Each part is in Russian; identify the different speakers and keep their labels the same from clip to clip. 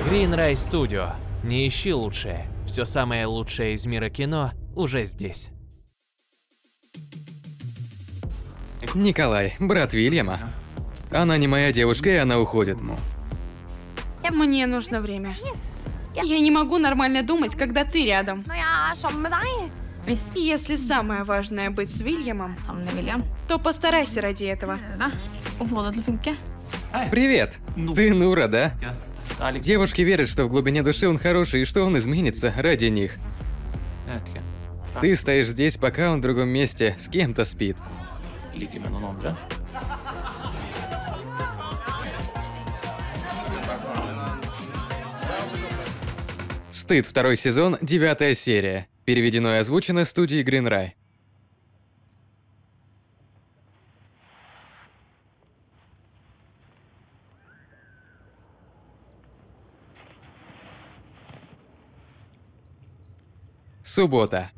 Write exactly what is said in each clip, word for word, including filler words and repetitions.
Speaker 1: Greenray Studio. Не ищи лучшее. Все самое лучшее из мира кино уже здесь.
Speaker 2: Николай, брат Вильяма. Она не моя девушка, и она уходит.
Speaker 3: Мне нужно время. Я не могу нормально думать, когда ты рядом.
Speaker 4: Når jeg er sammen med deg. Hvis
Speaker 3: Если самое важное быть с Вильямом,
Speaker 4: sammen med William,
Speaker 3: то постарайся ради этого.
Speaker 4: prøve å få det til å funke.
Speaker 2: Привет. Ты Нура, да? Девушки верят, что в глубине души он хороший и что он изменится ради них. Ты стоишь здесь, пока он в другом месте с кем-то спит.
Speaker 5: Ligger med noen andre.
Speaker 2: Стыд, второй сезон, девятая серия. Переведено и озвучено студией Greenray. Суббота.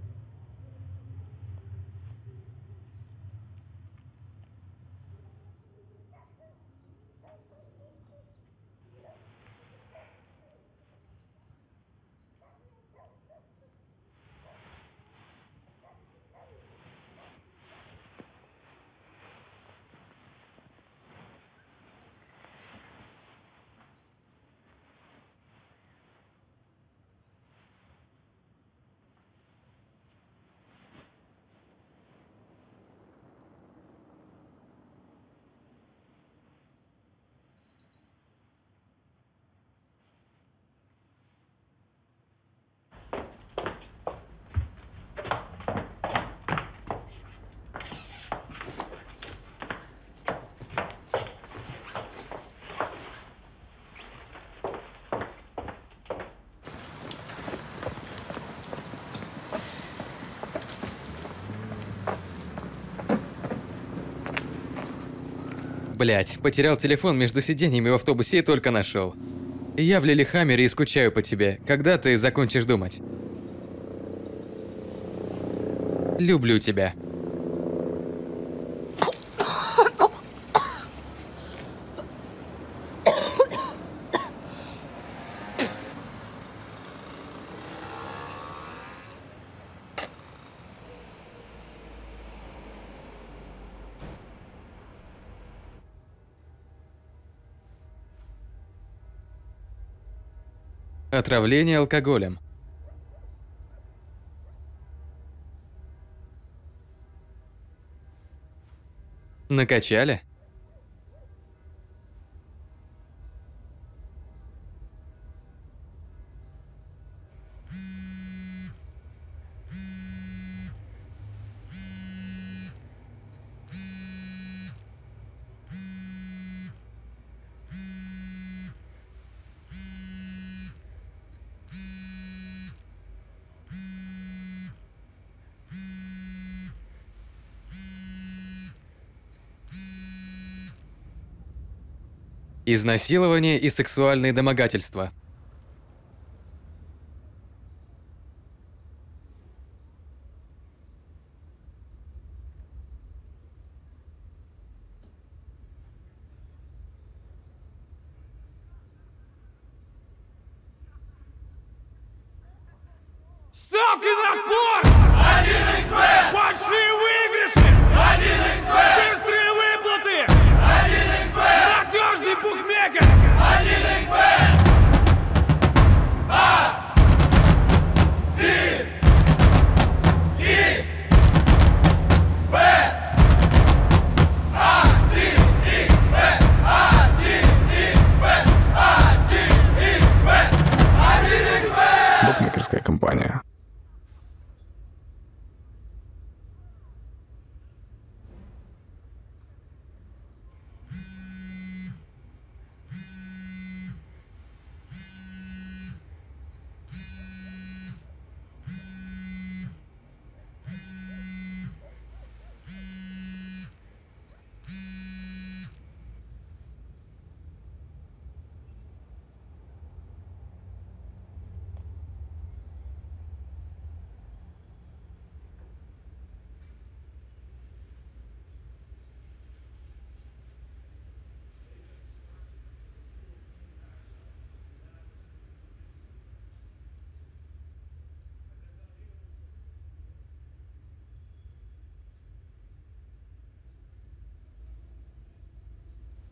Speaker 2: Блять, потерял телефон между сиденьями в автобусе и только нашел. Я в Лилихаммере и скучаю по тебе. Когда ты закончишь думать? Люблю тебя. Отравление алкоголем. Накачали? Изнасилование и сексуальные домогательства.
Speaker 6: Ставки на спорт! один икс бет! Большие выигрыши! один икс бет! Быстрые выплаты! один икс бет! Надежный букмекер! один икс бет!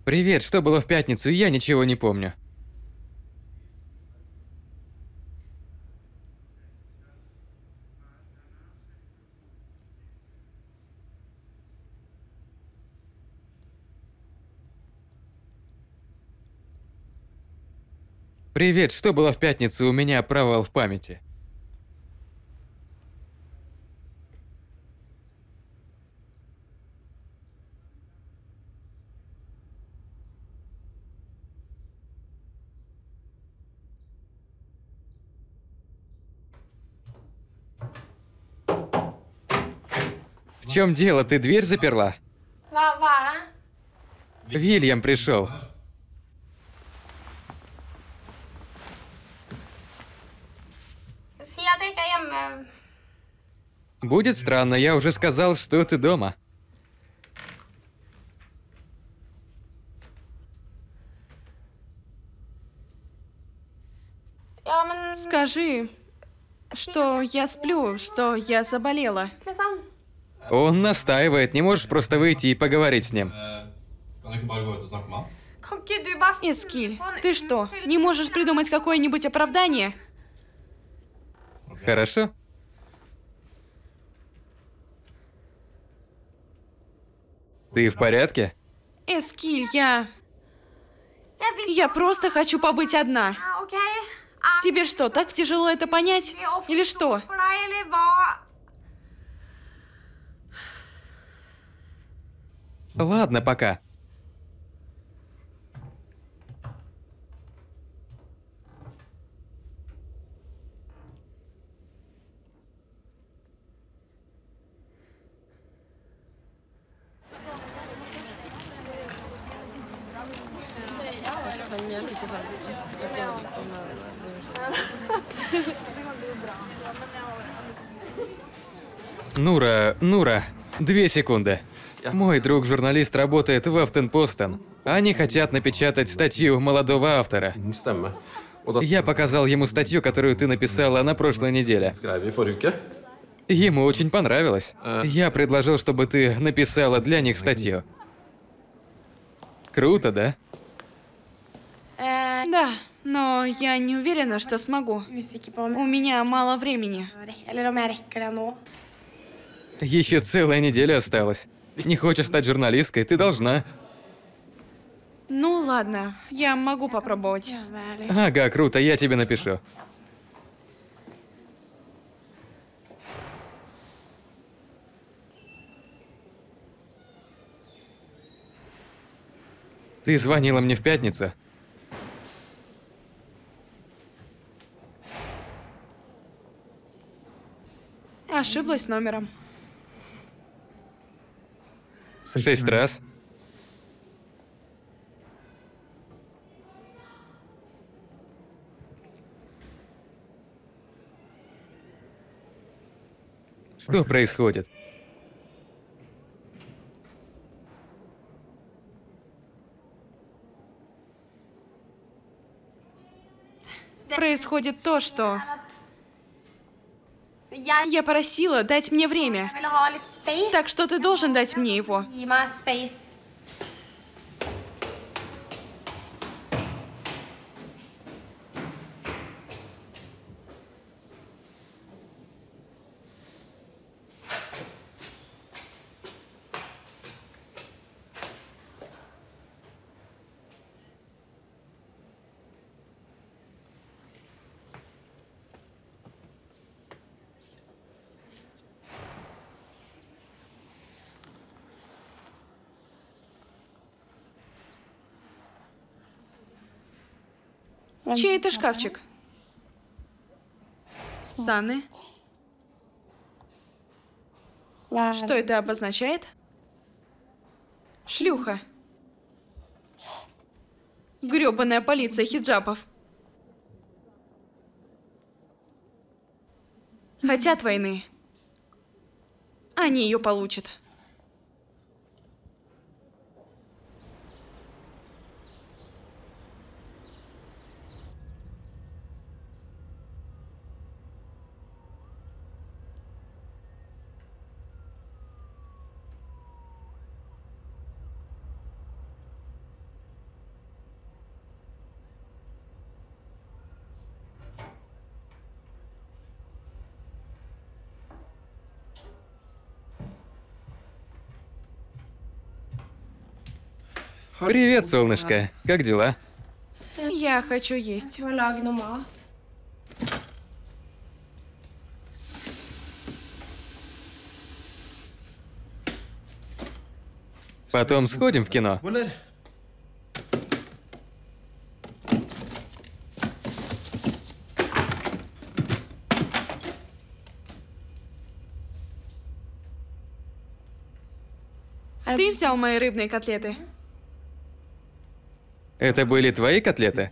Speaker 2: Привет, что было в пятницу? Я ничего не помню. Привет, что было в пятницу? У меня провал в памяти. В чем дело? Ты дверь заперла?
Speaker 4: Hva, hva er det?
Speaker 2: Вильям пришел.
Speaker 4: Si at jeg ikke er hjemme.
Speaker 2: Будет странно, я уже сказал, что ты дома.
Speaker 4: Ja, men
Speaker 3: Скажи, что я сплю, что я заболела.
Speaker 4: liksom.
Speaker 2: Он настаивает, не можешь просто выйти и поговорить с ним.
Speaker 7: Kan du ikke bare gå ut og snakke med han?
Speaker 4: Kan ikke du bare finne
Speaker 3: Эскиль,
Speaker 4: på en
Speaker 3: ты что,
Speaker 4: unnskyldning?
Speaker 3: не можешь придумать какое-нибудь оправдание?
Speaker 2: Хорошо? Ты в порядке?
Speaker 3: Эскиль, я...
Speaker 4: Jeg vil
Speaker 3: Я просто хочу побыть одна.
Speaker 4: Ja, ok. Er
Speaker 3: Тебе что, так тяжело это понять?
Speaker 4: det å
Speaker 3: Или
Speaker 4: forstå
Speaker 3: что?
Speaker 4: for deg, eller hva?
Speaker 2: Ладно, пока. Нура, Нура, две секунды. Мой друг-журналист работает в Афтенпостен. Они хотят напечатать статью молодого автора.
Speaker 7: Stemme. Og da
Speaker 2: Я показал ему статью, которую ты написала на прошлой неделе.
Speaker 7: skrev vi forrige uke.
Speaker 2: Ему очень понравилось. Я предложил, чтобы ты написала для них статью. Круто, да?
Speaker 4: Eh,
Speaker 3: Да, но я не уверена, что смогу.
Speaker 4: usikker på om
Speaker 3: У меня мало времени.
Speaker 4: jeg rekker- eller om jeg rekker det nå.
Speaker 2: Еще целая неделя осталась. Не хочешь стать журналисткой? Ты должна.
Speaker 3: Ну ладно, я могу попробовать.
Speaker 4: Prøve, eller?
Speaker 2: Ага, круто, я тебе напишу. Ты звонила мне в пятницу?
Speaker 3: Ошиблась номером.
Speaker 2: Шесть раз? Что происходит?
Speaker 3: Происходит то, что...
Speaker 4: Jeg
Speaker 3: Я просила дать мне время.
Speaker 4: vil ha litt space.
Speaker 3: Так что ты должен дать мне его.
Speaker 4: Gi meg space.
Speaker 3: Чей это шкафчик? Санны? Что это обозначает? Шлюха. Грёбаная полиция хиджабов. Хотят войны. Они ее получат.
Speaker 2: Привет, солнышко. Как дела?
Speaker 3: Я хочу есть.
Speaker 4: Må lage noe mat.
Speaker 2: Потом сходим в кино.
Speaker 7: Eller?
Speaker 3: Ты взял мои рыбные котлеты?
Speaker 2: Это были твои котлеты?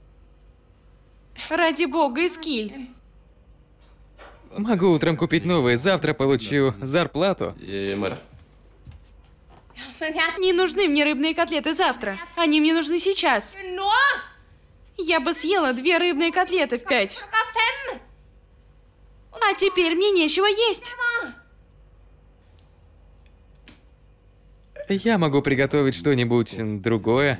Speaker 3: Ради бога, Эскиль.
Speaker 2: Могу утром купить новые, завтра получу зарплату.
Speaker 7: I morgen.
Speaker 4: Men jeg
Speaker 3: Не нужны мне рыбные котлеты завтра. Они мне нужны сейчас.
Speaker 4: Nå!
Speaker 3: Я бы съела две рыбные котлеты в пять.
Speaker 4: Klokka fem!
Speaker 3: А теперь мне нечего есть.
Speaker 2: Я могу приготовить что-нибудь другое.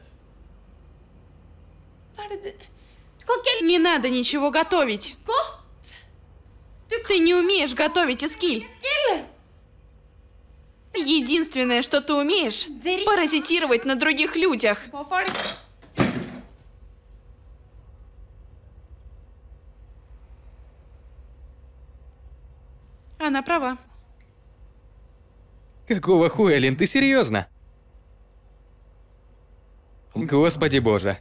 Speaker 4: Hva er det du Du kan ikke
Speaker 3: Не надо ничего готовить.
Speaker 4: godt!
Speaker 3: Ты не умеешь готовить, Эскиль.
Speaker 4: Skill!
Speaker 3: Единственное, что ты умеешь, паразитировать на других людях.
Speaker 4: På folk.
Speaker 3: Она права.
Speaker 2: Какого хуя, Лин, ты серьезно? Господи боже.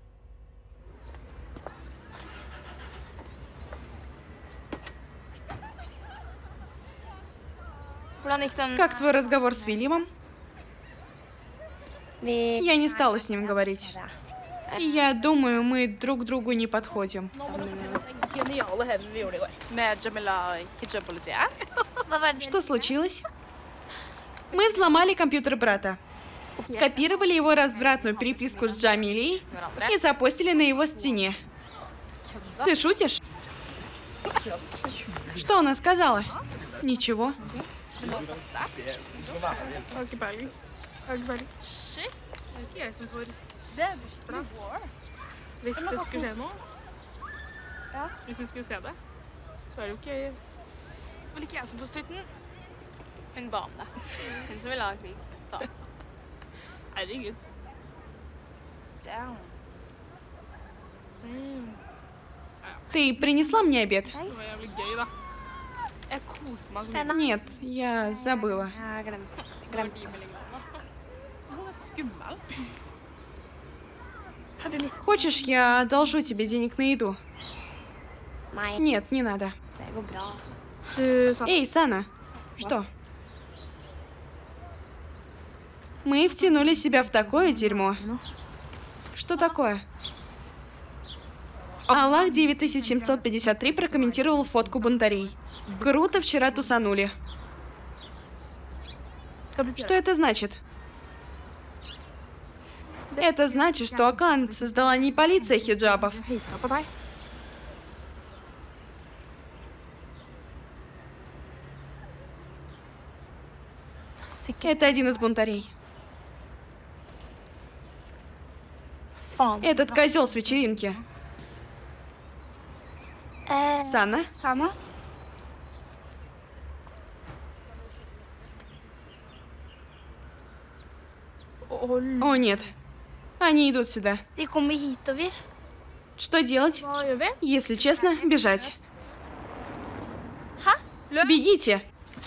Speaker 4: Hvordan gikk den?
Speaker 3: Как твой разговор с Вильямом?
Speaker 4: Vi
Speaker 3: Я не стала с ним говорить. Я думаю, мы друг другу не подходим.
Speaker 8: Geniale hevn vi gjorde i går. Med Jamila hijab-politiet.
Speaker 4: Hva var det?
Speaker 3: Что случилось? Мы взломали компьютер брата. Скопировали его развратную переписку с Джамилией и запостили на его стене. Ты шутишь? Что она сказала? Ничего.
Speaker 8: Hageberg. Hageberg. Shit. Det er ikke jeg som får det. Hvis det skulle skje noe, hvis du skulle se det, så er det jo ikke vel ikke jeg som får støyten.
Speaker 4: Hun ba om det. Hun som vil ha krig. Så.
Speaker 8: Herregud. Damn. Mm.
Speaker 3: Ты принесла мне обед?
Speaker 8: Det var jævlig gøy, da. Jeg koste meg så mye.
Speaker 3: Нет, я забыла.
Speaker 4: Jeg har glemt. Glemt.
Speaker 8: Hun er skummel.
Speaker 4: Har du lyst?
Speaker 3: Хочешь, я одолжу тебе денег на еду?
Speaker 4: Nei,
Speaker 3: Нет, не надо.
Speaker 4: det går bra, altså.
Speaker 8: Du sa
Speaker 3: Эй, Сана, что? Мы втянули себя в такое дерьмо. Что такое? Аллах девять тысяч семьсот пятьдесят три прокомментировал фотку бунтарей. Круто вчера тусанули. Что это значит? Это значит, что аккаунт создала не полиция хиджабов.
Speaker 8: høyta på deg.
Speaker 3: Это один из бунтарей.
Speaker 4: Faen.
Speaker 3: Этот козел с вечеринки.
Speaker 4: Eh,
Speaker 3: Сана?
Speaker 4: Sana?
Speaker 3: О, нет. Они идут сюда.
Speaker 4: De kommer hitover.
Speaker 3: Что делать?
Speaker 8: Hva gjør vi?
Speaker 3: Если честно, бежать.
Speaker 4: Hæ?
Speaker 3: Бегите!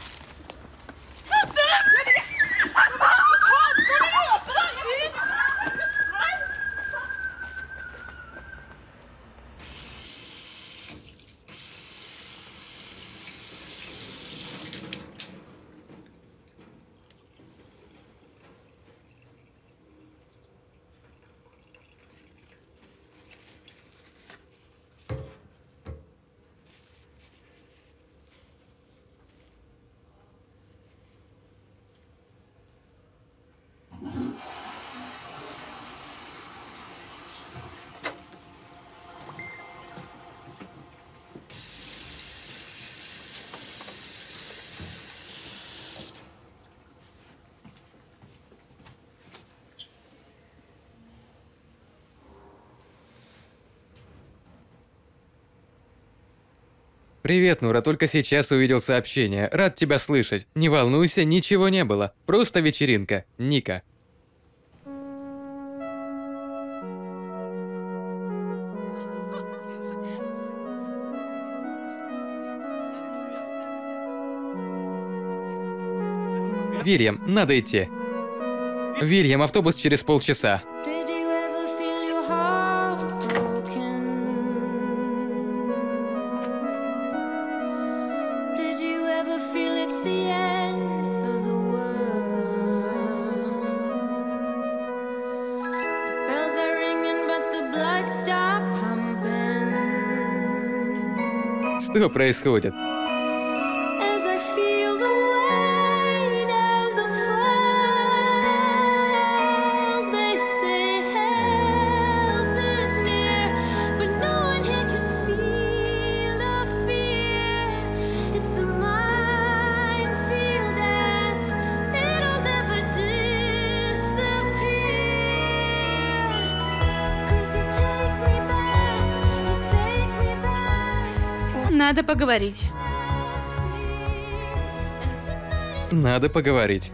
Speaker 2: Привет, Нура, только сейчас увидел сообщение. Рад тебя слышать. Не волнуйся, ничего не было. Просто вечеринка. Ника. Вильям, надо идти. Вильям, автобус через полчаса.
Speaker 9: Did you ever feel your heart broken? Did you ever feel it's the end of the world? The bells are ringing, but the blood stopped pumping.
Speaker 2: Что происходит?
Speaker 9: As I feel the weight of the fall, they say help is near, but no one here can feel the fear. It's a minefield, as it'll never disappear. 'Cause you take me back, you take me back.
Speaker 3: Надо поговорить.
Speaker 2: Надо поговорить.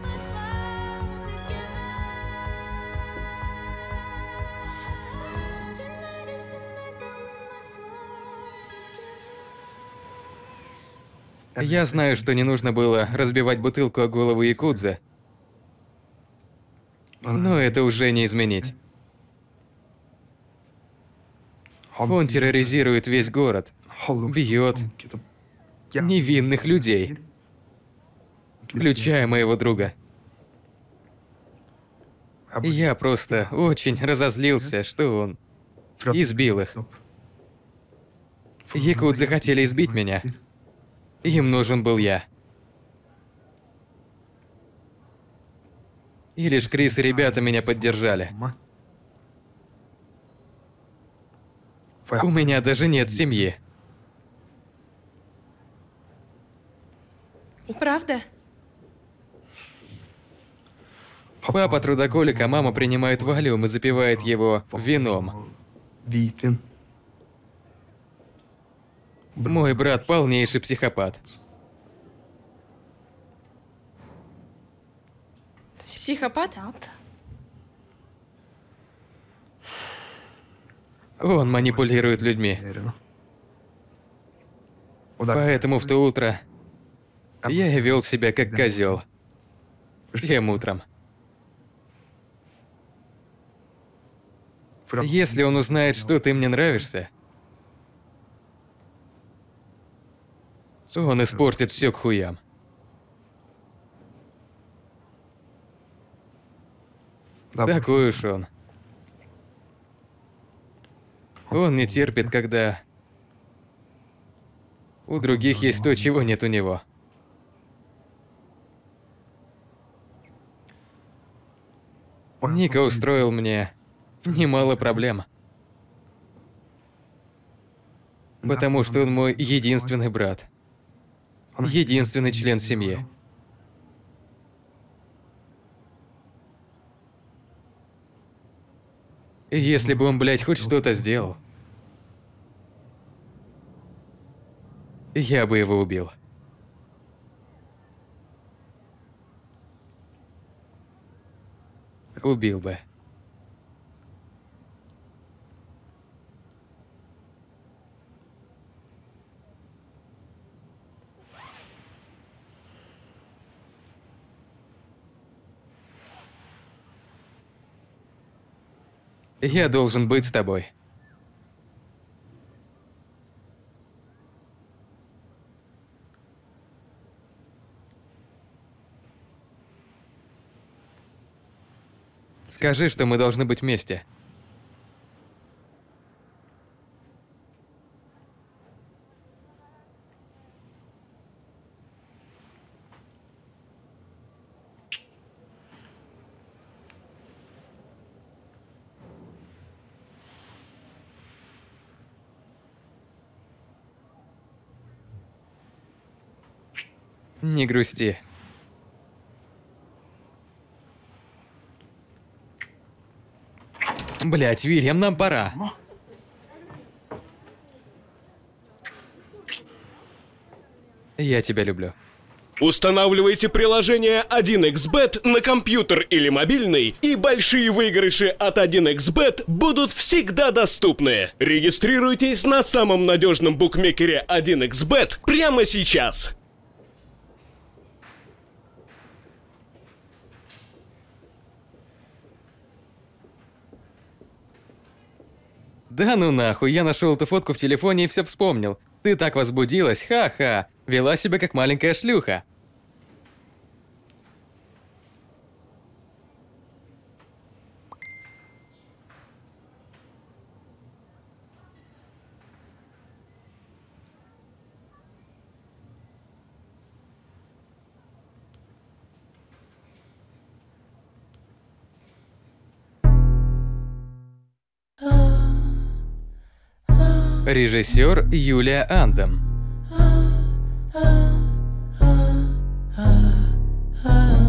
Speaker 2: Я знаю, что не нужно было разбивать бутылку о голову якудзы, но это уже не изменить. Он терроризирует весь город, бьет невинных людей, включая моего друга. Я просто очень разозлился, что он избил их. Якудзы хотели избить меня. Им нужен был я. И лишь Крис и ребята меня поддержали. У меня даже нет семьи.
Speaker 3: Правда?
Speaker 2: Папа трудоколик, а мама принимает валиум и запивает его вином. Мой брат полнейший психопат.
Speaker 3: Психопат?
Speaker 2: Он манипулирует людьми. Поэтому в то утро я и вел себя как козел. Тем утром. Если он узнает, что ты мне нравишься, он испортит все к хуям. Такой уж он. Он не терпит, когда у других есть то, чего нет у него. Ника устроил мне немало проблем. Потому что он мой единственный брат. Единственный член семьи. И если бы он, блядь, хоть что-то сделал, я бы его убил. Убил бы. Я должен быть с тобой. Скажи, что мы должны быть вместе. Не грусти. Блять, Вильям, нам пора. Я тебя люблю.
Speaker 10: Устанавливайте приложение один икс бет на компьютер или мобильный, и большие выигрыши от один икс бет будут всегда доступны. Регистрируйтесь на самом надежном букмекере один икс бет прямо сейчас.
Speaker 2: Да ну нахуй, я нашел эту фотку в телефоне и все вспомнил. Ты так возбудилась, ха-ха. Вела себя как маленькая шлюха. Режиссер Юлия Андом.